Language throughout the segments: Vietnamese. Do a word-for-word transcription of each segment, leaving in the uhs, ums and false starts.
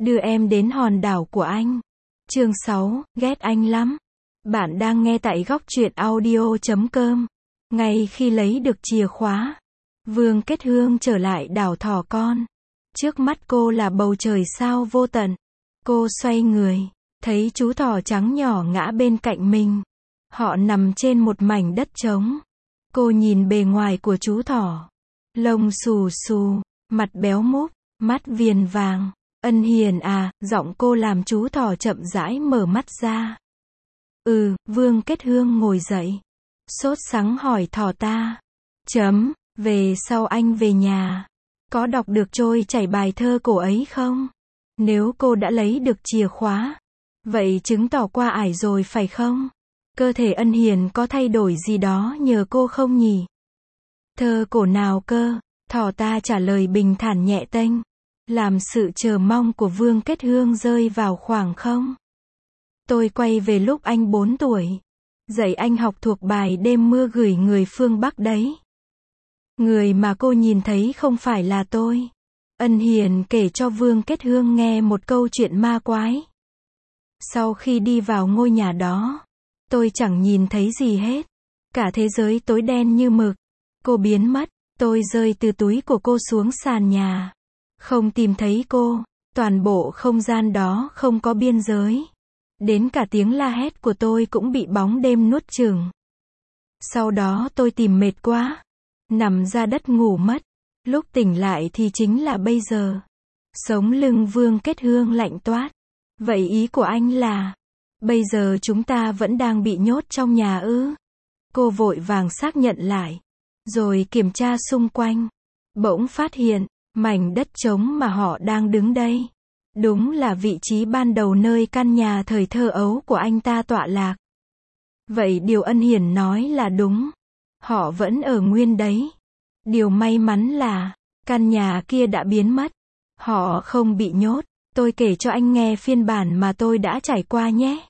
đưa em đến hòn đảo của anh. Chương sáu, ghét anh lắm. Bạn đang nghe tại góc truyện audio chấm com. Ngay khi lấy được chìa khóa, Vương Kết Hương trở lại đảo Thỏ Con. Trước mắt cô là bầu trời sao vô tận. Cô xoay người, thấy chú thỏ trắng nhỏ ngã bên cạnh mình. Họ nằm trên một mảnh đất trống. Cô nhìn bề ngoài của chú thỏ. Lông xù xù, mặt béo múp, mắt viền vàng. Ân Hiền à, giọng cô làm chú thỏ chậm rãi mở mắt ra. Ừ, Vương Kết Hương ngồi dậy. Sốt sắng hỏi thỏ ta. Chấm, về sau anh về nhà. Có đọc được trôi chảy bài thơ cổ ấy không? Nếu cô đã lấy được chìa khóa, vậy chứng tỏ qua ải rồi phải không? Cơ thể Ân Hiền có thay đổi gì đó nhờ cô không nhỉ? Thơ cổ nào cơ? Thỏ ta trả lời bình thản nhẹ tênh, làm sự chờ mong của Vương Kết Hương rơi vào khoảng không. Tôi quay về lúc anh bốn tuổi, dạy anh học thuộc bài Đêm mưa gửi người phương Bắc đấy. Người mà cô nhìn thấy không phải là tôi. Ân Hiền kể cho Vương Kết Hương nghe một câu chuyện ma quái. Sau khi đi vào ngôi nhà đó, tôi chẳng nhìn thấy gì hết. Cả thế giới tối đen như mực. Cô biến mất. Tôi rơi từ túi của cô xuống sàn nhà. Không tìm thấy cô. Toàn bộ không gian đó không có biên giới. Đến cả tiếng la hét của tôi cũng bị bóng đêm nuốt chửng. Sau đó tôi tìm mệt quá, nằm ra đất ngủ mất. Lúc tỉnh lại thì chính là bây giờ. Sống lưng Vương Kết Hương lạnh toát. Vậy ý của anh là, bây giờ chúng ta vẫn đang bị nhốt trong nhà ư? Cô vội vàng xác nhận lại, rồi kiểm tra xung quanh. Bỗng phát hiện, mảnh đất trống mà họ đang đứng đây, đúng là vị trí ban đầu nơi căn nhà thời thơ ấu của anh ta tọa lạc. Vậy điều Ân Hiền nói là đúng. Họ vẫn ở nguyên đấy. Điều may mắn là, căn nhà kia đã biến mất. Họ không bị nhốt. Tôi kể cho anh nghe phiên bản mà tôi đã trải qua nhé.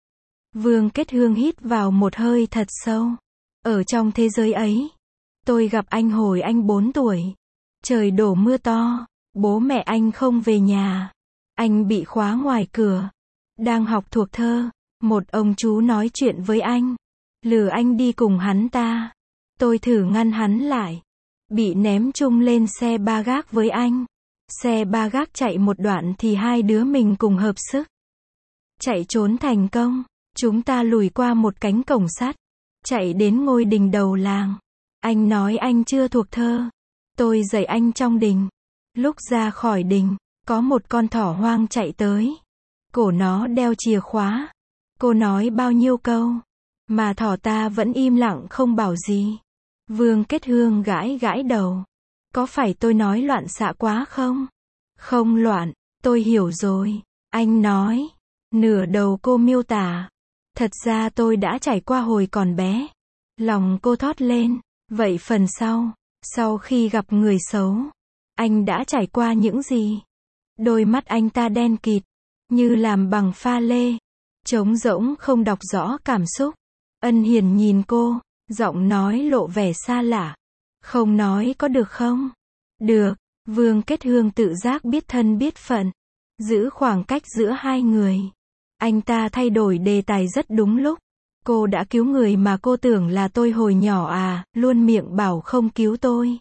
Vương Kết Hương hít vào một hơi thật sâu. Ở trong thế giới ấy, tôi gặp anh hồi anh bốn tuổi. Trời đổ mưa to, bố mẹ anh không về nhà. Anh bị khóa ngoài cửa. Đang học thuộc thơ, một ông chú nói chuyện với anh, lừa anh đi cùng hắn ta. Tôi thử ngăn hắn lại, bị ném chung lên xe ba gác với anh. Xe ba gác chạy một đoạn thì hai đứa mình cùng hợp sức chạy trốn thành công. Chúng ta lùi qua một cánh cổng sắt, chạy đến ngôi đình đầu làng. Anh nói anh chưa thuộc thơ. Tôi dạy anh trong đình. Lúc ra khỏi đình, có một con thỏ hoang chạy tới. Cổ nó đeo chìa khóa. Cô nói bao nhiêu câu, mà thỏ ta vẫn im lặng không bảo gì. Vương Kết Hương gãi gãi đầu. Có phải tôi nói loạn xạ quá không? Không loạn, tôi hiểu rồi. Anh nói. Nửa đầu cô miêu tả. Thật ra tôi đã trải qua hồi còn bé. Lòng cô thót lên. Vậy phần sau, sau khi gặp người xấu, anh đã trải qua những gì? Đôi mắt anh ta đen kịt, như làm bằng pha lê, trống rỗng không đọc rõ cảm xúc. Ân Hiền nhìn cô, giọng nói lộ vẻ xa lạ. Không nói có được không? Được. Vương Kết Hương tự giác biết thân biết phận, giữ khoảng cách giữa hai người. Anh ta thay đổi đề tài rất đúng lúc. Cô đã cứu người mà cô tưởng là tôi hồi nhỏ à, luôn miệng bảo không cứu tôi.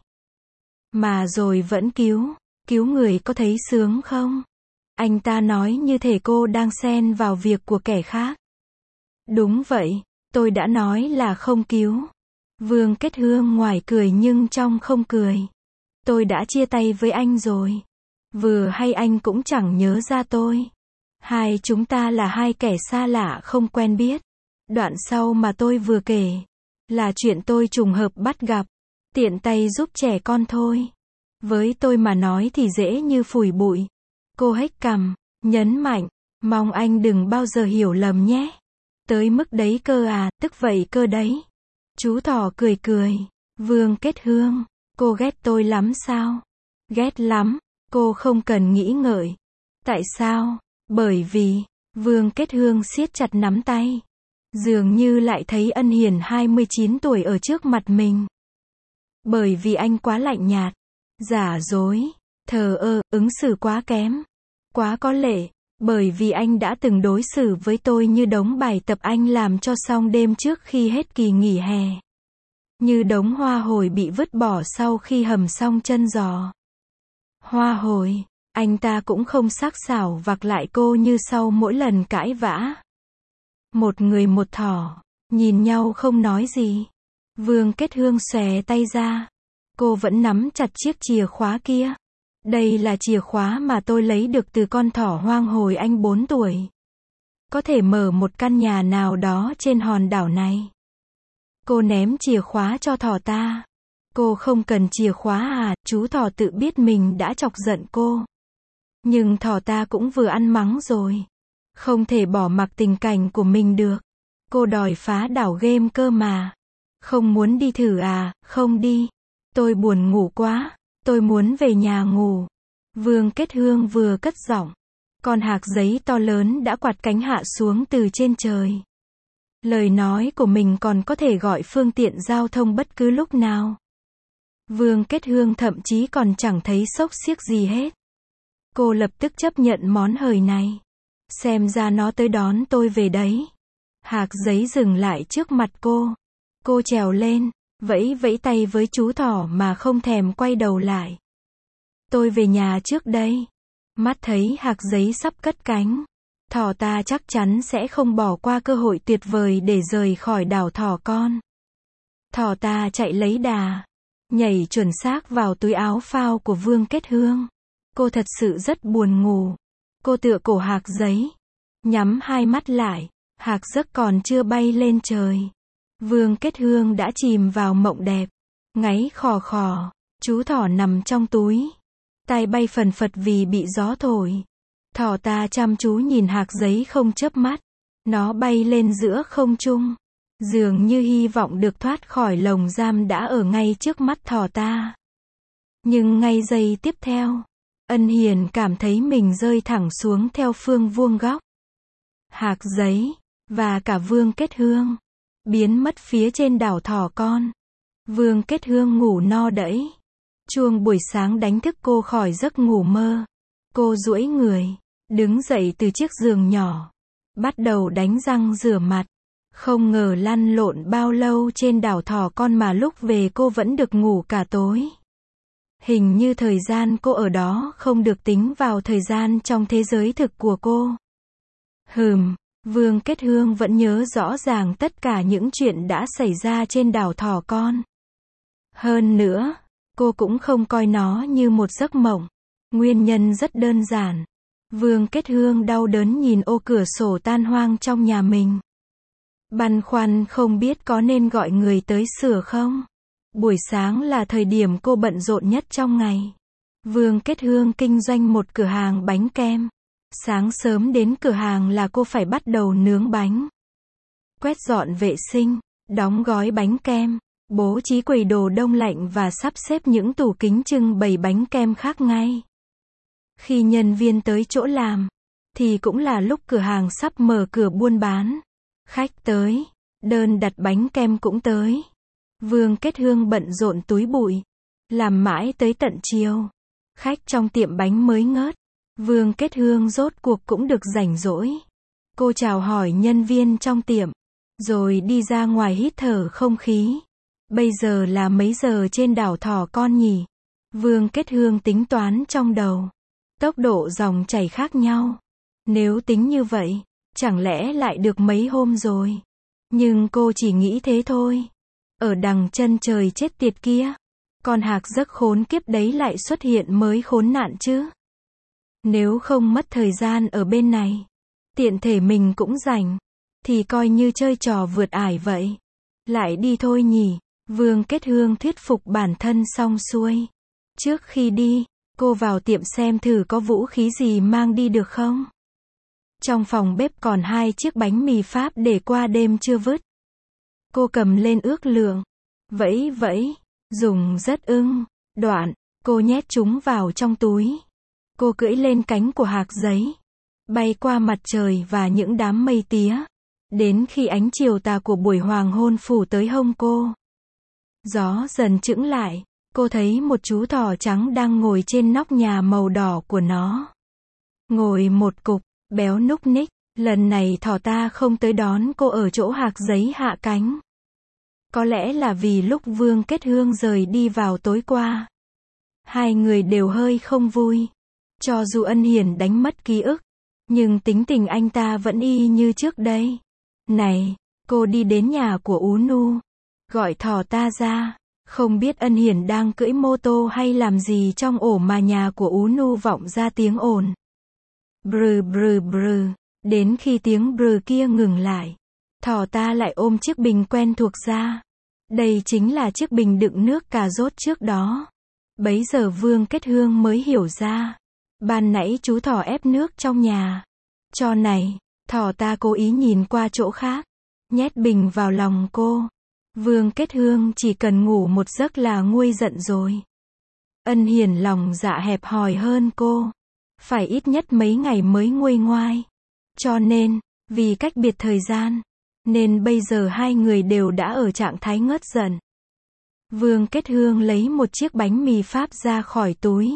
Mà rồi vẫn cứu. Cứu người có thấy sướng không? Anh ta nói như thể cô đang xen vào việc của kẻ khác. Đúng vậy, tôi đã nói là không cứu. Vương Kết Hương ngoài cười nhưng trong không cười. Tôi đã chia tay với anh rồi. Vừa hay anh cũng chẳng nhớ ra tôi. Hai chúng ta là hai kẻ xa lạ không quen biết. Đoạn sau mà tôi vừa kể là chuyện tôi trùng hợp bắt gặp, tiện tay giúp trẻ con thôi. Với tôi mà nói thì dễ như phủi bụi. Cô hếch cằm, nhấn mạnh, mong anh đừng bao giờ hiểu lầm nhé. Tới mức đấy cơ à, tức vậy cơ đấy. Chú thỏ cười cười. Vương Kết Hương, cô ghét tôi lắm sao? Ghét lắm. Cô không cần nghĩ ngợi. Tại sao? Bởi vì, Vương Kết Hương siết chặt nắm tay. Dường như lại thấy Ân Hiền hai mươi chín tuổi ở trước mặt mình. Bởi vì anh quá lạnh nhạt, giả dối, thờ ơ, ứng xử quá kém. Quá có lệ, bởi vì anh đã từng đối xử với tôi như đống bài tập anh làm cho xong đêm trước khi hết kỳ nghỉ hè. Như đống hoa hồi bị vứt bỏ sau khi hầm xong chân giò. Hoa hồi, anh ta cũng không sắc sảo vặc lại cô như sau mỗi lần cãi vã. Một người một thỏ, nhìn nhau không nói gì. Vương Kết Hương xòe tay ra. Cô vẫn nắm chặt chiếc chìa khóa kia. Đây là chìa khóa mà tôi lấy được từ con thỏ hoang hồi anh bốn tuổi. Có thể mở một căn nhà nào đó trên hòn đảo này. Cô ném chìa khóa cho thỏ ta. Cô không cần chìa khóa à, chú thỏ tự biết mình đã chọc giận cô. Nhưng thỏ ta cũng vừa ăn mắng rồi. Không thể bỏ mặc tình cảnh của mình được. Cô đòi phá đảo game cơ mà. Không muốn đi thử à, không đi. Tôi buồn ngủ quá, tôi muốn về nhà ngủ. Vương Kết Hương vừa cất giọng. Con hạc giấy to lớn đã quạt cánh hạ xuống từ trên trời. Lời nói của mình còn có thể gọi phương tiện giao thông bất cứ lúc nào. Vương Kết Hương thậm chí còn chẳng thấy xốc xiếc gì hết. Cô lập tức chấp nhận món hời này. Xem ra nó tới đón tôi về đấy. Hạc giấy dừng lại trước mặt cô. Cô trèo lên, vẫy vẫy tay với chú thỏ mà không thèm quay đầu lại. Tôi về nhà trước đây. Mắt thấy hạc giấy sắp cất cánh. Thỏ ta chắc chắn sẽ không bỏ qua cơ hội tuyệt vời để rời khỏi đảo thỏ con. Thỏ ta chạy lấy đà. Nhảy chuẩn xác vào túi áo phao của Vương Kết Hương. Cô thật sự rất buồn ngủ. Cô tựa cổ hạc giấy. Nhắm hai mắt lại. Hạc giấc còn chưa bay lên trời. Vương Kết Hương đã chìm vào mộng đẹp. Ngáy khò khò. Chú thỏ nằm trong túi. Tai bay phần phật vì bị gió thổi. Thỏ ta chăm chú nhìn hạc giấy không chớp mắt. Nó bay lên giữa không trung. Dường như hy vọng được thoát khỏi lồng giam đã ở ngay trước mắt thỏ ta. Nhưng ngay giây tiếp theo, Ân Hiền cảm thấy mình rơi thẳng xuống theo phương vuông góc. Hạc giấy, và cả Vương Kết Hương, biến mất phía trên đảo thỏ con. Vương Kết Hương ngủ no đẫy. Chuông buổi sáng đánh thức cô khỏi giấc ngủ mơ. Cô duỗi người, đứng dậy từ chiếc giường nhỏ. Bắt đầu đánh răng rửa mặt. Không ngờ lăn lộn bao lâu trên đảo thỏ con mà lúc về cô vẫn được ngủ cả tối. Hình như thời gian cô ở đó không được tính vào thời gian trong thế giới thực của cô. Hừm, Vương Kết Hương vẫn nhớ rõ ràng tất cả những chuyện đã xảy ra trên đảo thỏ con. Hơn nữa, cô cũng không coi nó như một giấc mộng. Nguyên nhân rất đơn giản. Vương Kết Hương đau đớn nhìn ô cửa sổ tan hoang trong nhà mình. Băn khoăn không biết có nên gọi người tới sửa không. Buổi sáng là thời điểm cô bận rộn nhất trong ngày. Vương Kết Hương kinh doanh một cửa hàng bánh kem. Sáng sớm đến cửa hàng là cô phải bắt đầu nướng bánh. Quét dọn vệ sinh, đóng gói bánh kem, bố trí quầy đồ đông lạnh và sắp xếp những tủ kính trưng bày bánh kem khác ngay. Khi nhân viên tới chỗ làm, thì cũng là lúc cửa hàng sắp mở cửa buôn bán. Khách tới, đơn đặt bánh kem cũng tới. Vương Kết Hương bận rộn túi bụi, làm mãi tới tận chiều. Khách trong tiệm bánh mới ngớt. Vương Kết Hương rốt cuộc cũng được rảnh rỗi. Cô chào hỏi nhân viên trong tiệm, rồi đi ra ngoài hít thở không khí. Bây giờ là mấy giờ trên đảo thỏ con nhỉ? Vương Kết Hương tính toán trong đầu. Tốc độ dòng chảy khác nhau. Nếu tính như vậy, chẳng lẽ lại được mấy hôm rồi? Nhưng cô chỉ nghĩ thế thôi. Ở đằng chân trời chết tiệt kia, con hạc giấc khốn kiếp đấy lại xuất hiện mới khốn nạn chứ. Nếu không mất thời gian ở bên này, tiện thể mình cũng rảnh, thì coi như chơi trò vượt ải vậy. Lại đi thôi nhỉ? Vương Kết Hương thuyết phục bản thân xong xuôi. Trước khi đi, cô vào tiệm xem thử có vũ khí gì mang đi được không. Trong phòng bếp còn hai chiếc bánh mì Pháp để qua đêm chưa vứt. Cô cầm lên ước lượng, vẫy vẫy, dùng rất ưng, đoạn, cô nhét chúng vào trong túi. Cô cưỡi lên cánh của hạc giấy, bay qua mặt trời và những đám mây tía, đến khi ánh chiều tà của buổi hoàng hôn phủ tới hông cô. Gió dần chững lại, cô thấy một chú thỏ trắng đang ngồi trên nóc nhà màu đỏ của nó. ngồi một cục, béo núc ních. Lần này thỏ ta không tới đón cô ở chỗ hạc giấy hạ cánh. Có lẽ là vì lúc Vương Kết Hương rời đi vào tối qua, hai người đều hơi không vui. Cho dù Ân Hiển đánh mất ký ức, nhưng tính tình anh ta vẫn y như trước đây. Này, cô đi đến nhà của Ú Nu, gọi thỏ ta ra. Không biết Ân Hiển đang cưỡi mô tô hay làm gì trong ổ mà nhà của Ú Nu vọng ra tiếng ồn. Brừ brừ brừ. Đến khi tiếng brừ kia ngừng lại, thỏ ta lại ôm chiếc bình quen thuộc ra. Đây chính là chiếc bình đựng nước cà rốt trước đó. Bấy giờ Vương Kết Hương mới hiểu ra. Ban nãy chú thỏ ép nước trong nhà. Cho này, thỏ ta cố ý nhìn qua chỗ khác, nhét bình vào lòng cô. Vương Kết Hương chỉ cần ngủ một giấc là nguôi giận rồi. Ân Hiển lòng dạ hẹp hòi hơn cô. Phải ít nhất mấy ngày mới nguôi ngoai. Cho nên, vì cách biệt thời gian, nên bây giờ hai người đều đã ở trạng thái ngớt giận. Vương Kết Hương lấy một chiếc bánh mì Pháp ra khỏi túi.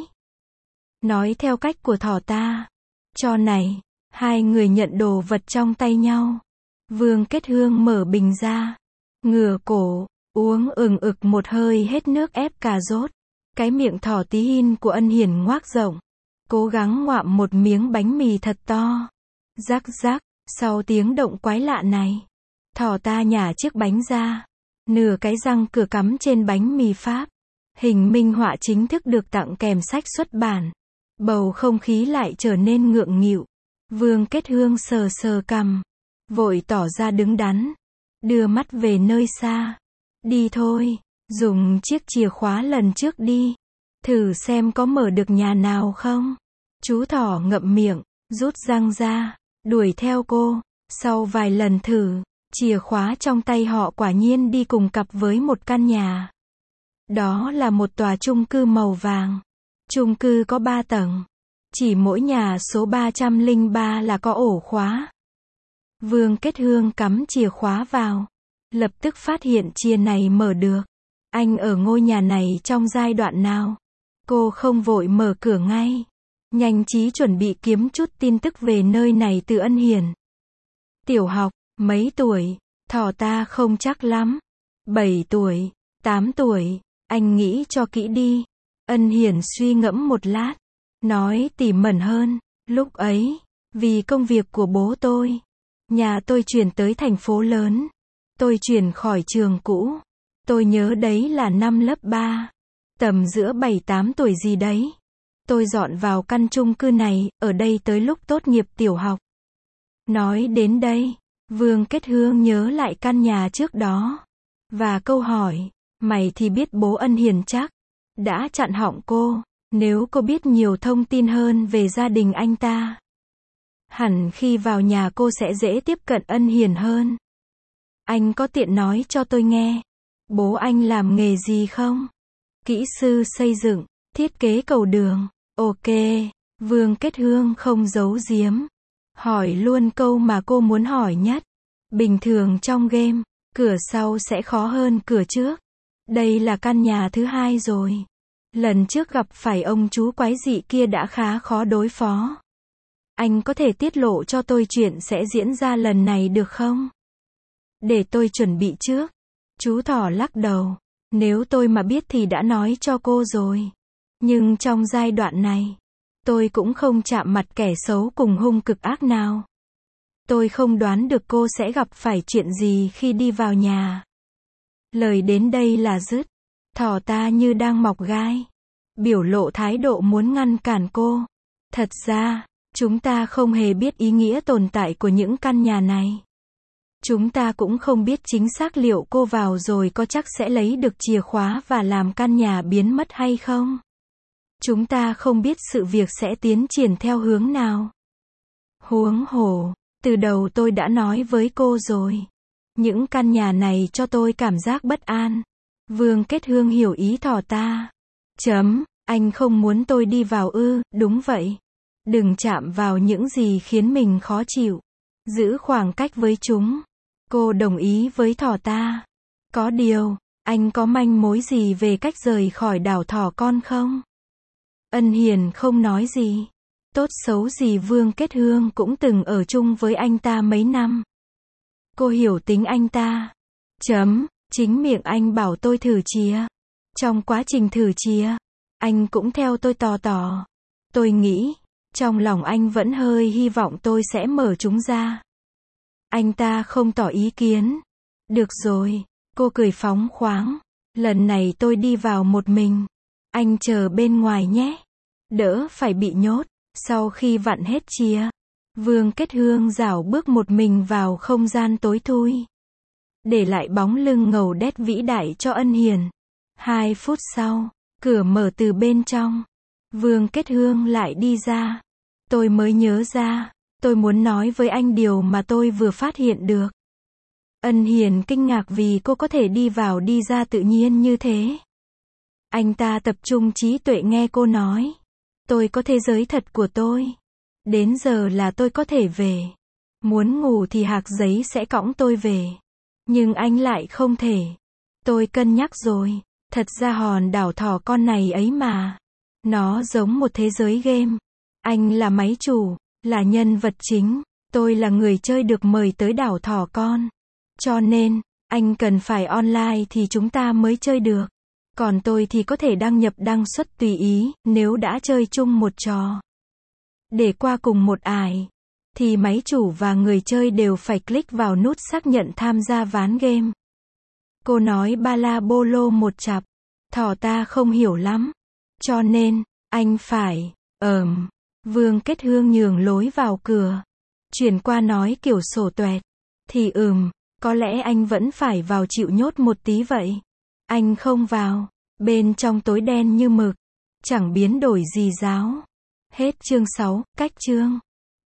Nói theo cách của thỏ ta. Cho này, hai người nhận đồ vật trong tay nhau. Vương Kết Hương mở bình ra, ngửa cổ, uống ừng ực một hơi hết nước ép cà rốt. Cái miệng thỏ tí hin của Ân Hiển ngoác rộng, cố gắng ngoạm một miếng bánh mì thật to. Rắc rắc, sau tiếng động quái lạ này, thỏ ta nhả chiếc bánh ra. Nửa cái răng cửa cắm trên bánh mì Pháp. Hình minh họa chính thức được tặng kèm sách xuất bản. Bầu không khí lại trở nên ngượng nghịu. Vương Kết Hương sờ sờ cằm, vội tỏ ra đứng đắn, đưa mắt về nơi xa. Đi thôi, dùng chiếc chìa khóa lần trước đi. Thử xem có mở được nhà nào không. Chú thỏ ngậm miệng, rút răng ra, đuổi theo cô. Sau vài lần thử, chìa khóa trong tay họ quả nhiên đi cùng cặp với một căn nhà. Đó là một tòa chung cư màu vàng. Chung cư có ba tầng. Chỉ mỗi nhà số ba trăm lẻ ba là có ổ khóa. Vương Kết Hương cắm chìa khóa vào. Lập tức phát hiện chìa này mở được. Anh ở ngôi nhà này trong giai đoạn nào? Cô không vội mở cửa ngay. Nhanh trí chuẩn bị kiếm chút tin tức về nơi này từ Ân Hiển. Tiểu học, mấy tuổi? Thỏ ta không chắc lắm. bảy tuổi, tám tuổi, anh nghĩ cho kỹ đi. Ân Hiển suy ngẫm một lát, nói tỉ mẩn hơn. Lúc ấy, vì công việc của bố tôi, nhà tôi chuyển tới thành phố lớn. Tôi chuyển khỏi trường cũ. Tôi nhớ đấy là năm lớp ba. Tầm giữa bảy tám tuổi gì đấy. Tôi dọn vào căn chung cư này, ở đây tới lúc tốt nghiệp tiểu học. Nói đến đây, Vương Kết Hương nhớ lại căn nhà trước đó. Và câu hỏi, mày thì biết bố Ân Hiển chắc. Đã chặn họng cô, nếu cô biết nhiều thông tin hơn về gia đình anh ta. Hẳn khi vào nhà cô sẽ dễ tiếp cận Ân Hiển hơn. Anh có tiện nói cho tôi nghe, bố anh làm nghề gì không? Kỹ sư xây dựng, thiết kế cầu đường. Ok, Vương Kết Hương không giấu giếm. Hỏi luôn câu mà cô muốn hỏi nhất. Bình thường trong game, cửa sau sẽ khó hơn cửa trước. Đây là căn nhà thứ hai rồi. Lần trước gặp phải ông chú quái dị kia đã khá khó đối phó. Anh có thể tiết lộ cho tôi chuyện sẽ diễn ra lần này được không? Để tôi chuẩn bị trước. Chú thỏ lắc đầu. Nếu tôi mà biết thì đã nói cho cô rồi. Nhưng trong giai đoạn này, tôi cũng không chạm mặt kẻ xấu cùng hung cực ác nào. Tôi không đoán được cô sẽ gặp phải chuyện gì khi đi vào nhà. Lời đến đây là dứt. Thỏ ta như đang mọc gai. Biểu lộ thái độ muốn ngăn cản cô. Thật ra, chúng ta không hề biết ý nghĩa tồn tại của những căn nhà này. Chúng ta cũng không biết chính xác liệu cô vào rồi có chắc sẽ lấy được chìa khóa và làm căn nhà biến mất hay không. Chúng ta không biết sự việc sẽ tiến triển theo hướng nào. Huống hồ, từ đầu tôi đã nói với cô rồi. Những căn nhà này cho tôi cảm giác bất an. Vương Kết Hương hiểu ý thỏ ta. Chấm, anh không muốn tôi đi vào ư? Đúng vậy. Đừng chạm vào những gì khiến mình khó chịu. Giữ khoảng cách với chúng. Cô đồng ý với thỏ ta. Có điều, anh có manh mối gì về cách rời khỏi đảo thỏ con không? Ân Hiển không nói gì. Tốt xấu gì Vương Kết Hương cũng từng ở chung với anh ta mấy năm. Cô hiểu tính anh ta. Chấm, chính miệng anh bảo tôi thử chìa. Trong quá trình thử chìa, anh cũng theo tôi tò tò. Tôi nghĩ, trong lòng anh vẫn hơi hy vọng tôi sẽ mở chúng ra. Anh ta không tỏ ý kiến. Được rồi, cô cười phóng khoáng. Lần này tôi đi vào một mình. Anh chờ bên ngoài nhé. Đỡ phải bị nhốt. Sau khi vặn hết chìa, Vương Kết Hương rảo bước một mình vào không gian tối thui. Để lại bóng lưng ngầu đét vĩ đại cho Ân Hiền. Hai phút sau, cửa mở từ bên trong. Vương Kết Hương lại đi ra. Tôi mới nhớ ra, tôi muốn nói với anh điều mà tôi vừa phát hiện được. Ân Hiền kinh ngạc vì cô có thể đi vào đi ra tự nhiên như thế. Anh ta tập trung trí tuệ nghe cô nói. Tôi có thế giới thật của tôi. Đến giờ là tôi có thể về. Muốn ngủ thì hạc giấy sẽ cõng tôi về. Nhưng anh lại không thể. Tôi cân nhắc rồi. Thật ra hòn đảo thỏ con này ấy mà. Nó giống một thế giới game. Anh là máy chủ, là nhân vật chính. Tôi là người chơi được mời tới đảo thỏ con. Cho nên, anh cần phải online thì chúng ta mới chơi được. Còn tôi thì có thể đăng nhập đăng xuất tùy ý, nếu đã chơi chung một trò. Để qua cùng một ải, thì máy chủ và người chơi đều phải click vào nút xác nhận tham gia ván game. Cô nói ba la bô lô một chặp, thỏ ta không hiểu lắm. Cho nên, anh phải, ờm, Vương Kết Hương nhường lối vào cửa. Chuyển qua nói kiểu sổ tuẹt. Thì ừm, có lẽ anh vẫn phải vào chịu nhốt một tí vậy. Anh không vào. Bên trong tối đen như mực. Chẳng biến đổi gì giáo. Hết chương sáu, cách chương.